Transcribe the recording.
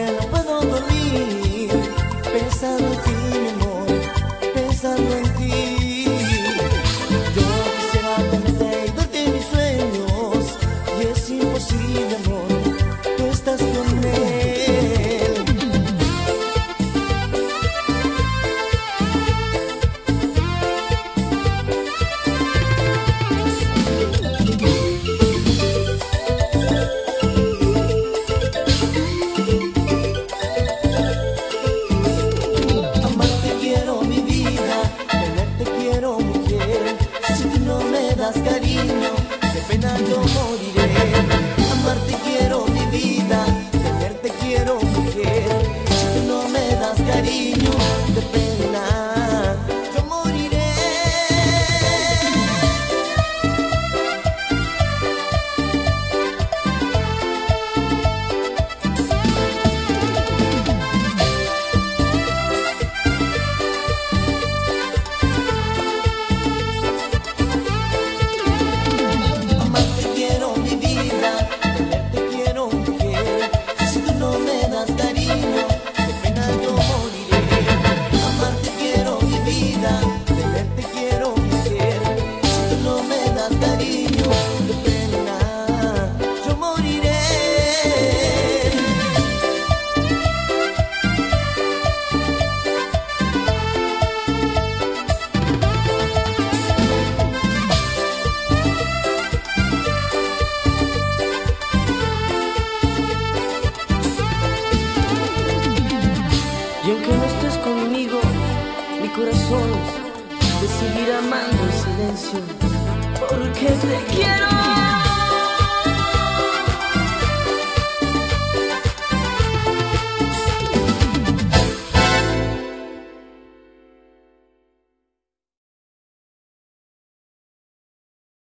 no puedo dormir pensando en ti, mi amor, pensando en ti. Yo quisiera tenerte y verte en mis sueños, y es imposible, amor, tú estás con él. Cariño, de pena yo moriré. Amarte quiero, mi vida, tenerte quiero, mujer. Si tú no me das cariño, de pena yo moriré. Y aunque no estés conmigo, mi corazón te seguirá amando en silencio, porque te quiero.